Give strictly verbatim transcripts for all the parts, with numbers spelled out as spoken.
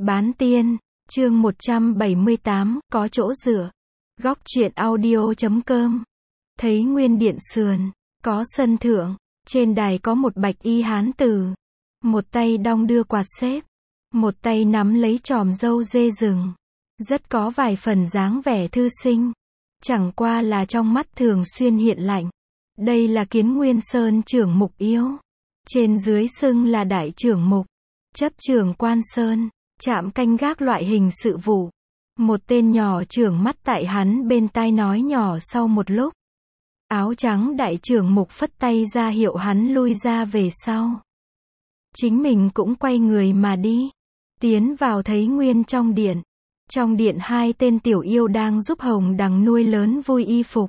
Bán tiên, chương một trăm bảy mươi tám, có chỗ dựa. Góc truyện audio chấm com. Thấy nguyên điện sườn, có sân thượng, trên đài có một bạch y hán tử. Một tay đong đưa quạt xếp, một tay nắm lấy chòm râu dê rừng. Rất có vài phần dáng vẻ thư sinh. Chẳng qua là trong mắt thường xuyên hiện lạnh. Đây là Kiến Nguyên Sơn trưởng mục yếu. Trên dưới xưng là đại trưởng mục, chấp trưởng quan sơn, trạm canh gác loại hình sự vụ. Một tên nhỏ trưởng mắt tại hắn bên tai nói nhỏ sau một lúc. Áo trắng đại trưởng mục phất tay ra hiệu hắn lui ra về sau. Chính mình cũng quay người mà đi. Tiến vào thấy nguyên trong điện. Trong điện hai tên tiểu yêu đang giúp Hồng Đằng nuôi lớn vui y phục.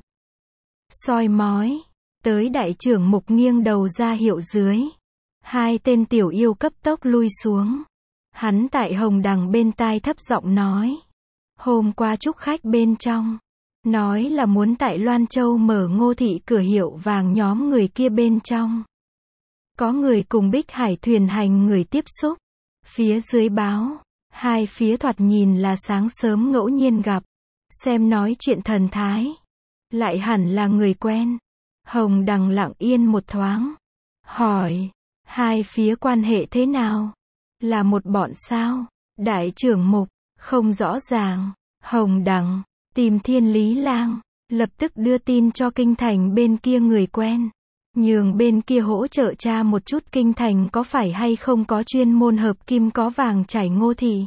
Soi mói. Tới đại trưởng mục nghiêng đầu ra hiệu dưới. Hai tên tiểu yêu cấp tốc lui xuống. Hắn tại Hồng Đằng bên tai thấp giọng nói. Hôm qua chúc khách bên trong. Nói là muốn tại Loan Châu mở Ngô thị cửa hiệu vàng, nhóm người kia bên trong. Có người cùng Bích Hải thuyền hành người tiếp xúc. Phía dưới báo. Hai phía thoạt nhìn là sáng sớm ngẫu nhiên gặp. Xem nói chuyện thần thái. Lại hẳn là người quen. Hồng Đằng lặng yên một thoáng. Hỏi. Hai phía quan hệ thế nào? Là một bọn sao? Đại trưởng mục. Không rõ ràng. Hồng Đằng. Tìm Thiên Lý Lang. Lập tức đưa tin cho kinh thành bên kia người quen. Nhường bên kia hỗ trợ tra một chút kinh thành có phải hay không có chuyên môn hợp kim có vàng chảy Ngô thị.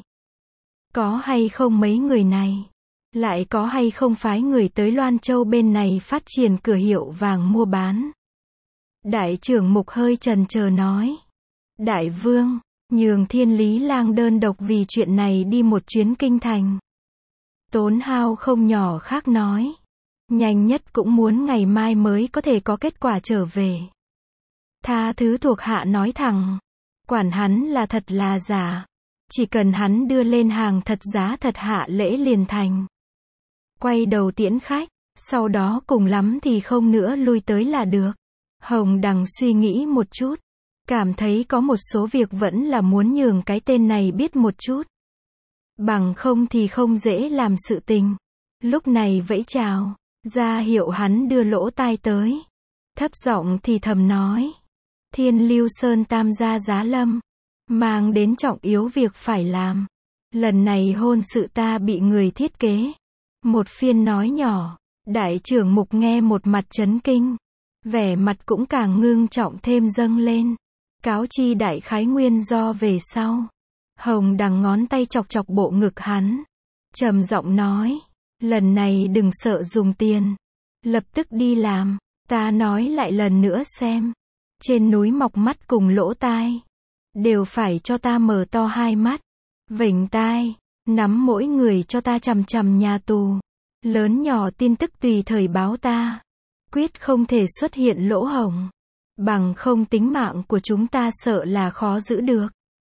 Có hay không mấy người này. Lại có hay không phái người tới Loan Châu bên này phát triển cửa hiệu vàng mua bán. Đại trưởng mục hơi chần chờ nói. Đại vương, nhường Thiên Lý Lang đơn độc vì chuyện này đi một chuyến kinh thành. Tốn hao không nhỏ khác nói. Nhanh nhất cũng muốn ngày mai mới có thể có kết quả trở về. Tha thứ thuộc hạ nói thẳng. Quản hắn là thật là giả. Chỉ cần hắn đưa lên hàng thật giá thật hạ lễ liền thành. Quay đầu tiễn khách. Sau đó cùng lắm thì không nữa lui tới là được. Hồng Đằng suy nghĩ một chút. Cảm thấy có một số việc vẫn là muốn nhường cái tên này biết một chút. Bằng không thì không dễ làm sự tình. Lúc này vẫy chào. Ra hiệu hắn đưa lỗ tai tới. Thấp giọng thì thầm nói. Thiên Lưu Sơn tam gia giá lâm. Mang đến trọng yếu việc phải làm. Lần này hôn sự ta bị người thiết kế. Một phiên nói nhỏ. Đại trưởng mục nghe một mặt chấn kinh. Vẻ mặt cũng càng ngưng trọng thêm dâng lên. Cáo chi đại khái nguyên do về sau. Hồng Đằng ngón tay chọc chọc bộ ngực hắn. Trầm giọng nói. Lần này đừng sợ dùng tiền. Lập tức đi làm. Ta nói lại lần nữa xem. Trên núi mọc mắt cùng lỗ tai. Đều phải cho ta mở to hai mắt. Vểnh tai. Nắm mỗi người cho ta chằm chằm nhà tù. Lớn nhỏ tin tức tùy thời báo ta. Quyết không thể xuất hiện lỗ hổng. Bằng không tính mạng của chúng ta sợ là khó giữ được.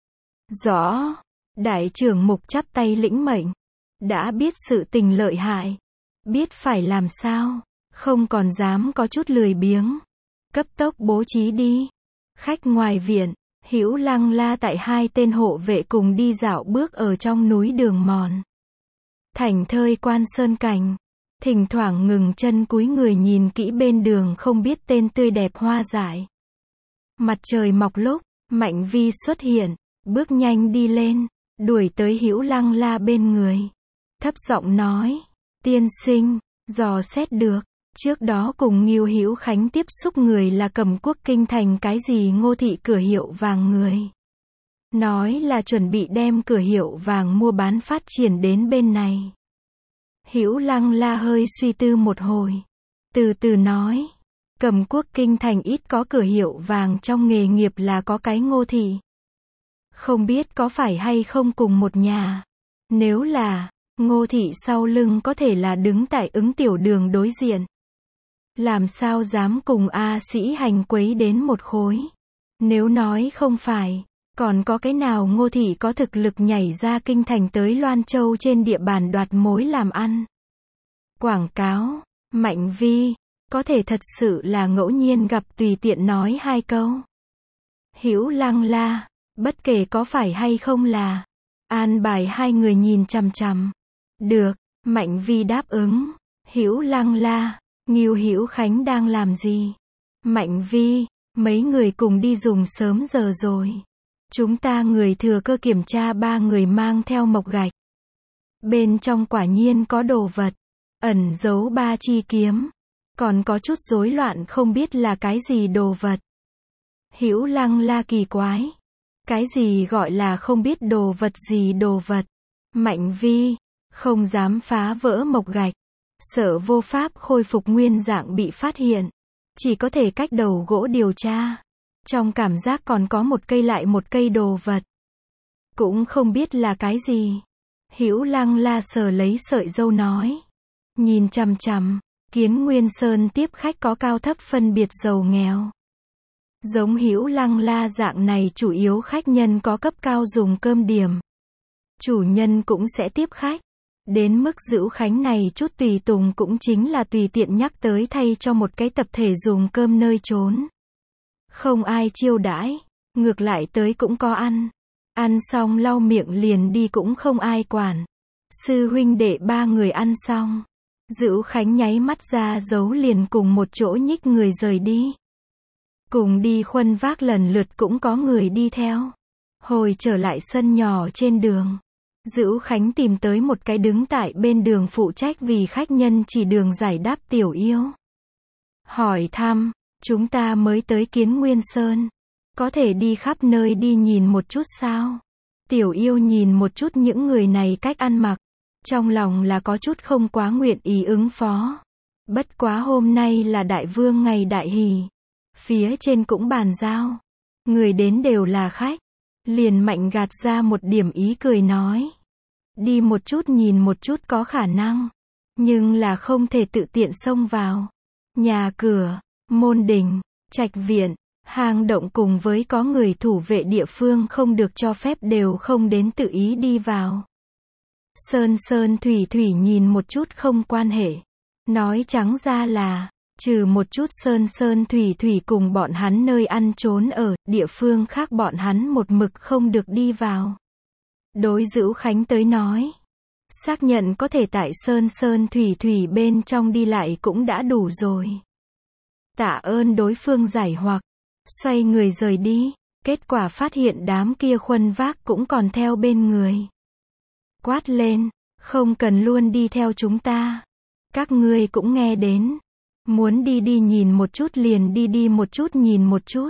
Rõ. Đại trưởng mục chắp tay lĩnh mệnh. Đã biết sự tình lợi hại. Biết phải làm sao. Không còn dám có chút lười biếng. Cấp tốc bố trí đi. Khách ngoài viện. Hữu Lăng La tại hai tên hộ vệ cùng đi dạo bước ở trong núi đường mòn. Thảnh thơi quan sơn cảnh. Thỉnh thoảng ngừng chân cúi người nhìn kỹ bên đường không biết tên tươi đẹp hoa dại. Mặt trời mọc lúc, Mạnh Vi xuất hiện, bước nhanh đi lên, đuổi tới Hữu Lăng La bên người. Thấp giọng nói, tiên sinh, dò xét được, trước đó cùng Ngưu Hữu Khánh tiếp xúc người là Cầm Quốc kinh thành cái gì Ngô thị cửa hiệu vàng người. Nói là chuẩn bị đem cửa hiệu vàng mua bán phát triển đến bên này. Hữu Lăng La hơi suy tư một hồi. Từ từ nói. Cầm Quốc kinh thành ít có cửa hiệu vàng trong nghề nghiệp là có cái Ngô thị. Không biết có phải hay không cùng một nhà. Nếu là, Ngô thị sau lưng có thể là đứng tại Ứng Tiểu Đường đối diện. Làm sao dám cùng A Sĩ Hành quấy đến một khối. Nếu nói không phải, còn có cái nào Ngô thị có thực lực nhảy ra kinh thành tới Loan Châu trên địa bàn đoạt mối làm ăn. Quảng cáo, Mạnh Vi, có thể thật sự là ngẫu nhiên gặp tùy tiện nói hai câu. Hữu Lăng La, bất kể có phải hay không là An bài hai người nhìn chằm chằm. Được, Mạnh Vi đáp ứng. Hữu Lăng la, Ngưu Hữu Khánh đang làm gì? Mạnh Vi, mấy người cùng đi dùng sớm giờ rồi. Chúng ta người thừa cơ kiểm tra ba người mang theo mộc gạch. Bên trong quả nhiên có đồ vật, ẩn giấu ba chi kiếm. Còn có chút rối loạn không biết là cái gì đồ vật. Hữu Lăng la kỳ quái. Cái gì gọi là không biết đồ vật gì đồ vật? Mạnh Vi, không dám phá vỡ mộc gạch. Sợ vô pháp khôi phục nguyên dạng bị phát hiện. Chỉ có thể cách đầu gỗ điều tra. Trong cảm giác còn có một cây lại một cây đồ vật. Cũng không biết là cái gì. Hữu Lăng la sờ lấy sợi dâu nói. Nhìn chằm chằm, Kiến Nguyên Sơn tiếp khách có cao thấp phân biệt giàu nghèo. Giống Hữu Lăng la dạng này chủ yếu khách nhân có cấp cao dùng cơm điểm. Chủ nhân cũng sẽ tiếp khách. Đến mức Dữu Khánh này chút tùy tùng cũng chính là tùy tiện nhắc tới thay cho một cái tập thể dùng cơm nơi trốn. Không ai chiêu đãi, ngược lại tới cũng có ăn. Ăn xong lau miệng liền đi cũng không ai quản. Sư huynh đệ ba người ăn xong. Dữu Khánh nháy mắt ra dấu liền cùng một chỗ nhích người rời đi. Cùng đi khuân vác lần lượt cũng có người đi theo. Hồi trở lại sân nhỏ trên đường. Dữu Khánh tìm tới một cái đứng tại bên đường phụ trách vì khách nhân chỉ đường giải đáp Tiểu Yêu. Hỏi thăm, chúng ta mới tới Kiến Nguyên Sơn. Có thể đi khắp nơi đi nhìn một chút sao? Tiểu Yêu nhìn một chút những người này cách ăn mặc. Trong lòng là có chút không quá nguyện ý ứng phó. Bất quá hôm nay là đại vương ngày đại hỷ. Phía trên cũng bàn giao. Người đến đều là khách. Liền mạnh gạt ra một điểm ý cười nói. Đi một chút nhìn một chút có khả năng. Nhưng là không thể tự tiện xông vào. Nhà cửa, môn đình, trạch viện, hang động cùng với có người thủ vệ địa phương không được cho phép đều không đến tự ý đi vào. Sơn Sơn Thủy Thủy nhìn một chút không quan hệ. Nói trắng ra là, trừ một chút Sơn Sơn Thủy Thủy cùng bọn hắn nơi ăn trốn ở, địa phương khác bọn hắn một mực không được đi vào. Đối Dữu Khánh tới nói, xác nhận có thể tại Sơn Sơn Thủy Thủy bên trong đi lại cũng đã đủ rồi. Tạ ơn đối phương giải hoặc, xoay người rời đi, kết quả phát hiện đám kia khuân vác cũng còn theo bên người. Quát lên, không cần luôn đi theo chúng ta. Các ngươi cũng nghe đến. Muốn đi đi nhìn một chút liền đi đi một chút nhìn một chút.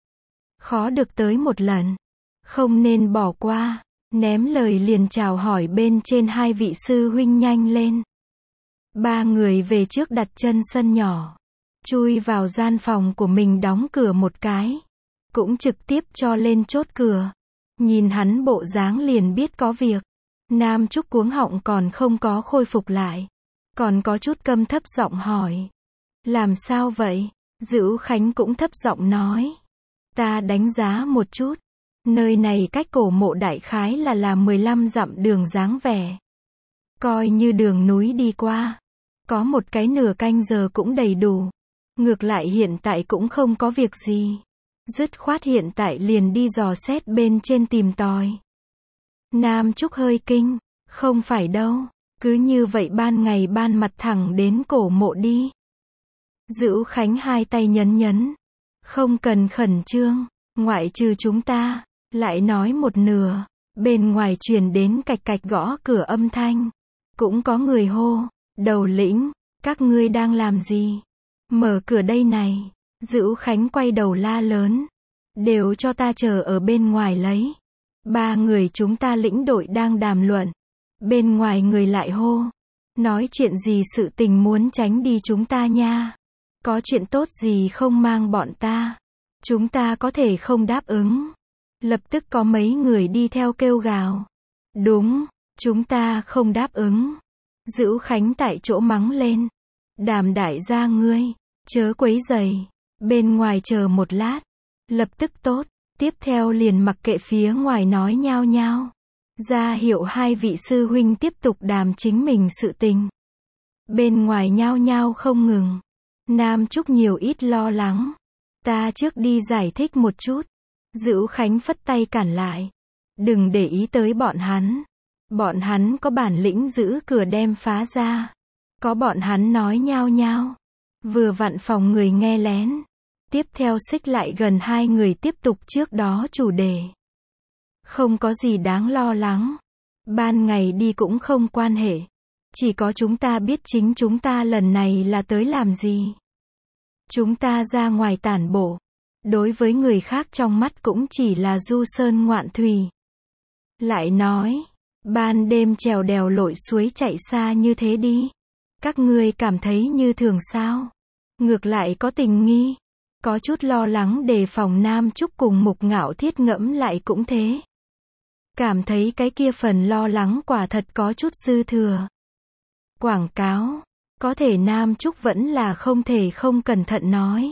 Khó được tới một lần. Không nên bỏ qua. Ném lời liền chào hỏi bên trên hai vị sư huynh nhanh lên. Ba người về trước đặt chân sân nhỏ. Chui vào gian phòng của mình đóng cửa một cái. Cũng trực tiếp cho lên chốt cửa. Nhìn hắn bộ dáng liền biết có việc. Nam Trúc cuống họng còn không có khôi phục lại. Còn có chút câm thấp giọng hỏi. Làm sao vậy? Dữu Khánh cũng thấp giọng nói. Ta đánh giá một chút. Nơi này cách cổ mộ đại khái là là mười lăm dặm đường dáng vẻ. Coi như đường núi đi qua. Có một cái nửa canh giờ cũng đầy đủ. Ngược lại hiện tại cũng không có việc gì. Dứt khoát hiện tại liền đi dò xét bên trên tìm tòi. Nam Trúc hơi kinh. Không phải đâu. Cứ như vậy ban ngày ban mặt thẳng đến cổ mộ đi. Dữu Khánh hai tay nhấn nhấn. Không cần khẩn trương. Ngoại trừ chúng ta. Lại nói một nửa. Bên ngoài truyền đến cạch cạch gõ cửa âm thanh. Cũng có người hô. Đầu lĩnh. Các ngươi đang làm gì? Mở cửa đây này. Dữu Khánh quay đầu la lớn. Đều cho ta chờ ở bên ngoài lấy. Ba người chúng ta lĩnh đội đang đàm luận. Bên ngoài người lại hô. Nói chuyện gì sự tình muốn tránh đi chúng ta nha. Có chuyện tốt gì không mang bọn ta. Chúng ta có thể không đáp ứng. Lập tức có mấy người đi theo kêu gào. Đúng, chúng ta không đáp ứng. Dữu Khánh tại chỗ mắng lên. Đàm đại gia ngươi, chớ quấy rầy. Bên ngoài chờ một lát. Lập tức tốt, tiếp theo liền mặc kệ phía ngoài nói nhao nhao. Ra hiệu hai vị sư huynh tiếp tục đàm chính mình sự tình. Bên ngoài nhao nhao không ngừng. Nam Trúc nhiều ít lo lắng. Ta trước đi giải thích một chút. Dữu Khánh phất tay cản lại. Đừng để ý tới bọn hắn. Bọn hắn có bản lĩnh giữ cửa đem phá ra. Có bọn hắn nói nhao nhao. Vừa vặn phòng người nghe lén. Tiếp theo xích lại gần hai người tiếp tục trước đó chủ đề. Không có gì đáng lo lắng. Ban ngày đi cũng không quan hệ. Chỉ có chúng ta biết chính chúng ta lần này là tới làm gì. Chúng ta ra ngoài tản bộ. Đối với người khác trong mắt cũng chỉ là du sơn ngoạn thủy. Lại nói, ban đêm trèo đèo lội suối chạy xa như thế đi. Các ngươi cảm thấy như thường sao? Ngược lại có tình nghi. Có chút lo lắng đề phòng Nam Trúc cùng Mục Ngạo Thiết ngẫm lại cũng thế. Cảm thấy cái kia phần lo lắng quả thật có chút dư thừa. Quảng cáo. Có thể Nam Trúc vẫn là không thể không cẩn thận nói.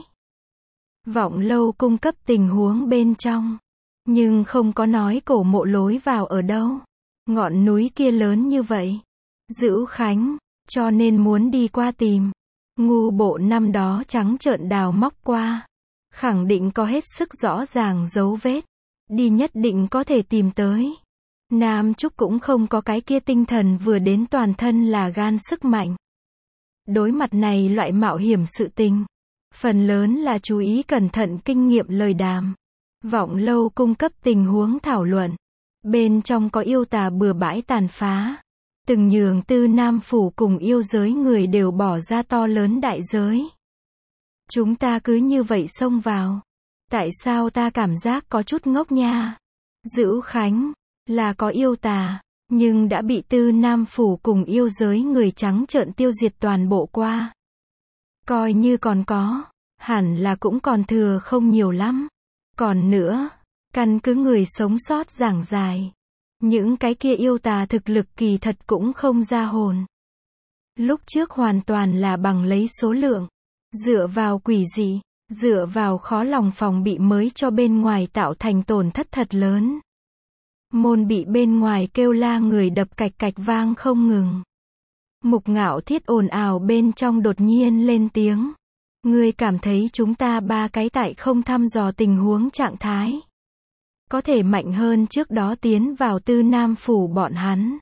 Vọng Lâu cung cấp tình huống bên trong. Nhưng không có nói cổ mộ lối vào ở đâu. Ngọn núi kia lớn như vậy. Dữ Khánh. Cho nên muốn đi qua tìm. Ngu bộ năm đó trắng trợn đào móc qua. Khẳng định có hết sức rõ ràng dấu vết. Đi nhất định có thể tìm tới. Nam Trúc cũng không có cái kia tinh thần vừa đến toàn thân là gan sức mạnh. Đối mặt này loại mạo hiểm sự tình. Phần lớn là chú ý cẩn thận kinh nghiệm lời đàm. Vọng Lâu cung cấp tình huống thảo luận. Bên trong có yêu tà bừa bãi tàn phá. Từng nhường Tư Nam Phủ cùng yêu giới người đều bỏ ra to lớn đại giới. Chúng ta cứ như vậy xông vào. Tại sao ta cảm giác có chút ngốc nha? Dữ Khánh, là có yêu tà, nhưng đã bị Tư Nam Phủ cùng yêu giới người trắng trợn tiêu diệt toàn bộ qua. Coi như còn có, hẳn là cũng còn thừa không nhiều lắm. Còn nữa, căn cứ người sống sót giảng dài. Những cái kia yêu tà thực lực kỳ thật cũng không ra hồn. Lúc trước hoàn toàn là bằng lấy số lượng. Dựa vào quỷ dị, dựa vào khó lòng phòng bị mới cho bên ngoài tạo thành tổn thất thật lớn. Môn bị bên ngoài kêu la người đập cạch cạch vang không ngừng. Mục Ngạo Thiết ồn ào bên trong đột nhiên lên tiếng. Ngươi cảm thấy chúng ta ba cái tại không thăm dò tình huống trạng thái. Có thể mạnh hơn trước đó tiến vào Tư Nam Phủ bọn hắn.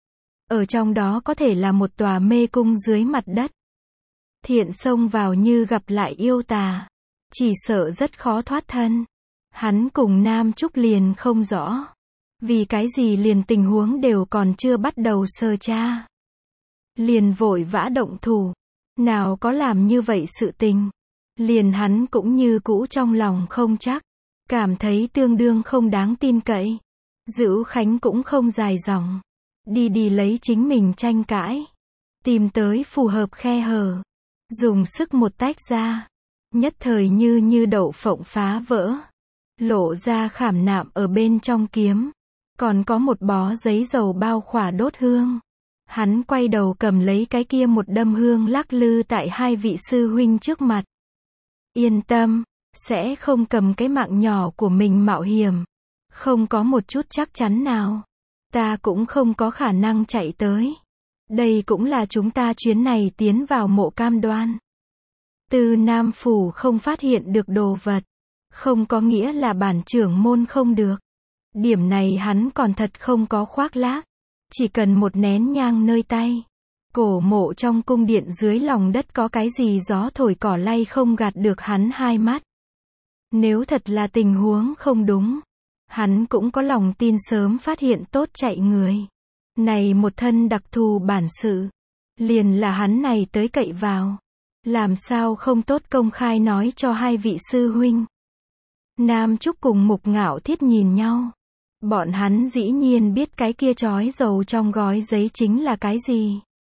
Ở trong đó có thể là một tòa mê cung dưới mặt đất. Thiện xông vào như gặp lại yêu tà. Chỉ sợ rất khó thoát thân. Hắn cùng Nam Trúc liền không rõ. Vì cái gì liền tình huống đều còn chưa bắt đầu sơ tra. Liền vội vã động thủ. Nào có làm như vậy sự tình. Liền hắn cũng như cũ trong lòng không chắc. Cảm thấy tương đương không đáng tin cậy. Dữ Khánh cũng không dài dòng. Đi đi lấy chính mình tranh cãi. Tìm tới phù hợp khe hở. Dùng sức một tách ra. Nhất thời như như đậu phộng phá vỡ. Lộ ra khảm nạm ở bên trong kiếm. Còn có một bó giấy dầu bao khỏa đốt hương. Hắn quay đầu cầm lấy cái kia một đâm hương lắc lư tại hai vị sư huynh trước mặt. Yên tâm, sẽ không cầm cái mạng nhỏ của mình mạo hiểm. Không có một chút chắc chắn nào. Ta cũng không có khả năng chạy tới. Đây cũng là chúng ta chuyến này tiến vào mộ cam đoan. Tư Nam Phủ không phát hiện được đồ vật. Không có nghĩa là bản trưởng môn không được. Điểm này hắn còn thật không có khoác lác. Chỉ cần một nén nhang nơi tay. Cổ mộ trong cung điện dưới lòng đất có cái gì gió thổi cỏ lay không gạt được hắn hai mắt. Nếu thật là tình huống không đúng. Hắn cũng có lòng tin sớm phát hiện tốt chạy người. Này một thân đặc thù bản sự. Liền là hắn này tới cậy vào. Làm sao không tốt công khai nói cho hai vị sư huynh. Nam Trúc cùng Mục Ngạo Thiết nhìn nhau. Bọn hắn dĩ nhiên biết cái kia trói dầu trong gói giấy chính là cái gì.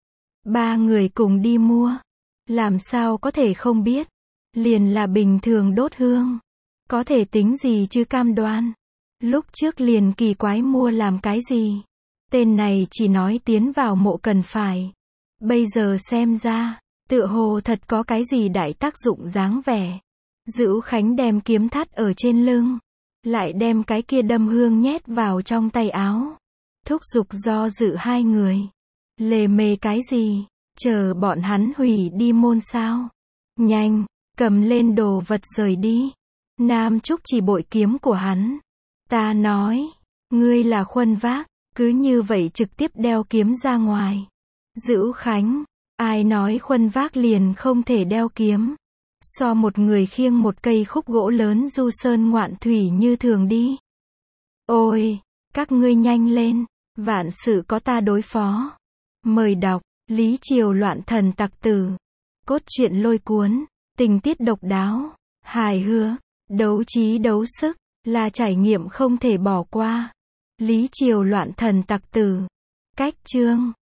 Ba người cùng đi mua. Làm sao có thể không biết. Liền là bình thường đốt hương. Có thể tính gì chứ cam đoan. Lúc trước liền kỳ quái mua làm cái gì. Tên này chỉ nói tiến vào mộ cần phải. Bây giờ xem ra, tựa hồ thật có cái gì đại tác dụng dáng vẻ. Dữ Khánh đem kiếm thắt ở trên lưng. Lại đem cái kia đâm hương nhét vào trong tay áo. Thúc giục do dự hai người. Lề mề cái gì? Chờ bọn hắn hủy đi môn sao? Nhanh, cầm lên đồ vật rời đi. Nam Trúc chỉ bội kiếm của hắn. Ta nói, Ngươi là khuân vác, cứ như vậy trực tiếp đeo kiếm ra ngoài. Dữu Khánh, ai nói khuân vác liền không thể đeo kiếm. So một người khiêng một cây khúc gỗ lớn du sơn ngoạn thủy như thường đi. Ôi, các ngươi nhanh lên, vạn sự có ta đối phó. Mời đọc, Lý Triều loạn thần tặc tử. Cốt truyện lôi cuốn, tình tiết độc đáo, hài hước, đấu trí đấu sức, là trải nghiệm không thể bỏ qua. Lý Triều loạn thần tặc tử. Cách chương